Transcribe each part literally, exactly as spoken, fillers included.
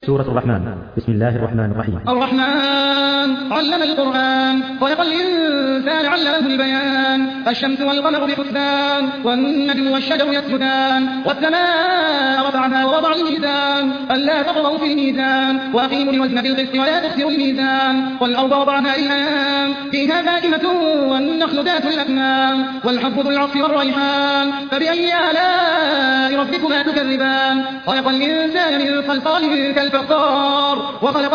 سورة الرحمن. بسم الله الرحمن الرحيم. الرحمن علم القرآن خلق الإنسان علمه البيان. الشمس والقمر بحسبان والنجم والشجر يسجدان والسماء رفعها ووضع الميزان ألا تطغوا في الميزان وأقيموا الوزن بالقسط ولا تخسروا الميزان والأرض وضعها للأنام فيها فاكهة والنخل ذات الأكمام والحب ذو العصف والريحان فبأي آلاء ربكما تكذبان. خلق الإنسان من صلصال كالفخار وخلق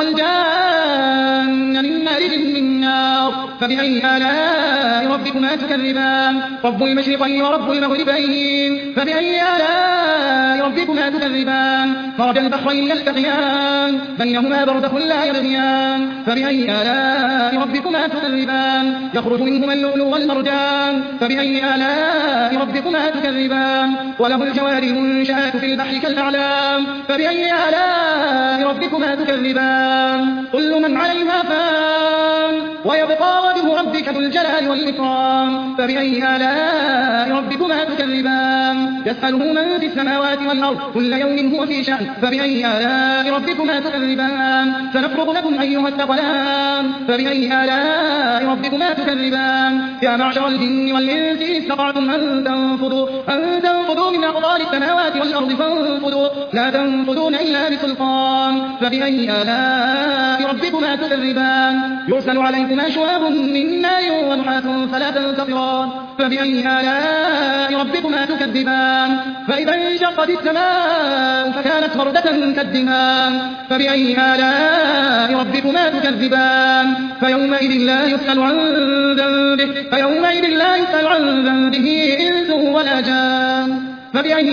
الجان من مارج من نار فبأي آلاء ربكما تكذبان. رب المشرقين ورب المغربين فبأي آلاء ربكما تكذبان. مرج البحرين يلتقيان بينهما برزخ لا يبغيان فبأي آلاء ربكما تكذبان. يخرج منهما اللؤلؤ والمرجان فبأي آلاء ربكما تكذبان. وله الجوار المنشآت في البحر كالأعلام فبأي آلاء ربكما تكذبان. كل من عليها فان ويبقى وجه ربك ذو الجلال والإكرام فبأي آلاء ربكما تكذبان. يسأله من في السماوات والأرض كل يوم هو في شأن فبأي آلاء ربكما تكذبان. سنفرغ لكم أيها الثقلان فبأي آلاء ربكما تكذبان. يا معشر الجن والإنس إن استطعتم أن تنفذوا أن تنفذوا من أقطار السماوات والأرض فانفذوا لا تنفذون إلا بسلطان فبأي آلاء ربكما تكذبان. يرسل عليكما شواب من نار ونحاس فلا تنتصران فبأي آلاء ربكما تكذبان. فإذا انشقت السماء فكانت وردة كالدهان فبأي آلاء ربكما تكذبان. فيومئذ لا يسأل عن ذنبه فيومئذ لا يسأل عن ذنبه إنس ولا جان فبأي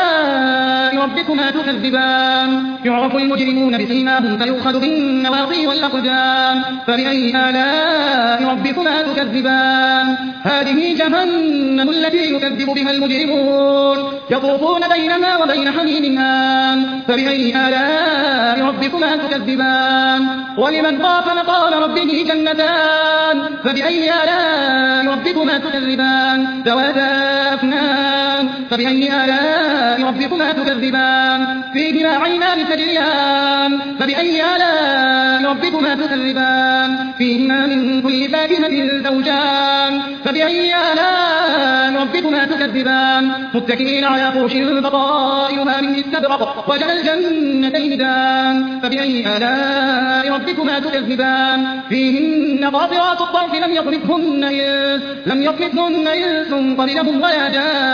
آلاء ربكما تكذبان. يعرف المجرمون بسيماهم فيؤخذ بالنواصي والأقدام فبأي آلاء ربكما تكذبان. هذه جهنم التي يكذب بها المجرمون يطوفون بينها وبين حميم آن فبأي آلاء ربكما تكذبان. ولمن خاف مقام ربه جنتان فبأي آلاء ربكما تكذبان. ذواتا أفنان فبأي آلاء ربكما تكذبان. فيهما عينان تجريان فبأي آلاء ربكما تكذبان. فيهما من كل فاكهة زوجان فبأي آلاء ربكما تكذبان. متكئين على فرش بطائنها من استبرق وجنى الجنتين دان فبأي آلاء ربكما تكذبان. فيهن قاصرات الطرف لم يطمثهن إنس لم يطمثهن إنس قبلهم ولا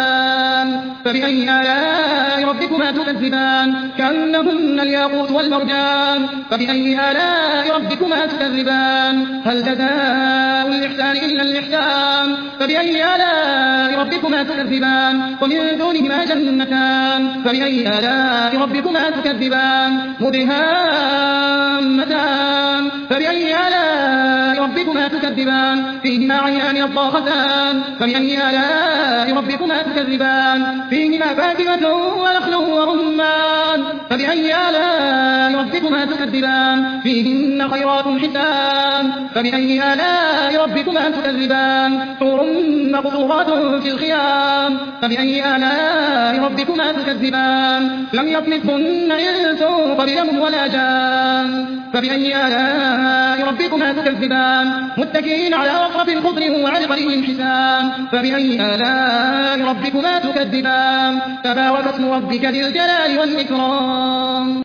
جان فبأي آلاء ربكما تكذبان. كأنهن الياقوت والمرجان فبأي آلاء ربكما تكذبان. هل جزاء الإحسان إلا الإحسان فبأي آلاء ربكما تكذبان. ومن دونهما جنتان فبأي آلاء ربكما تكذبان. مدهامتان فبأي آلاء ربكما تكذبان. فيهما عينان نضاختان فبأي آلاء ربكما تكذبان. فيهما فاكهة ونخل ورمان فبأي آلاء ربكما تكذبان. فيهن خيرات حسان فبأي آلاء ربكما تكذبان. حور مقصورات في الخيام فبأي آلاء ربكما تكذبان. لم يطمثهن إنس قبلهم ولا جان فبأي آلاء ربكما تكذبان. متكئين على رفرف خضر وعبقري حسان فبأي آلاء ربكما تكذبان. تبارك اسم ربك ذي الجلال والإكرام.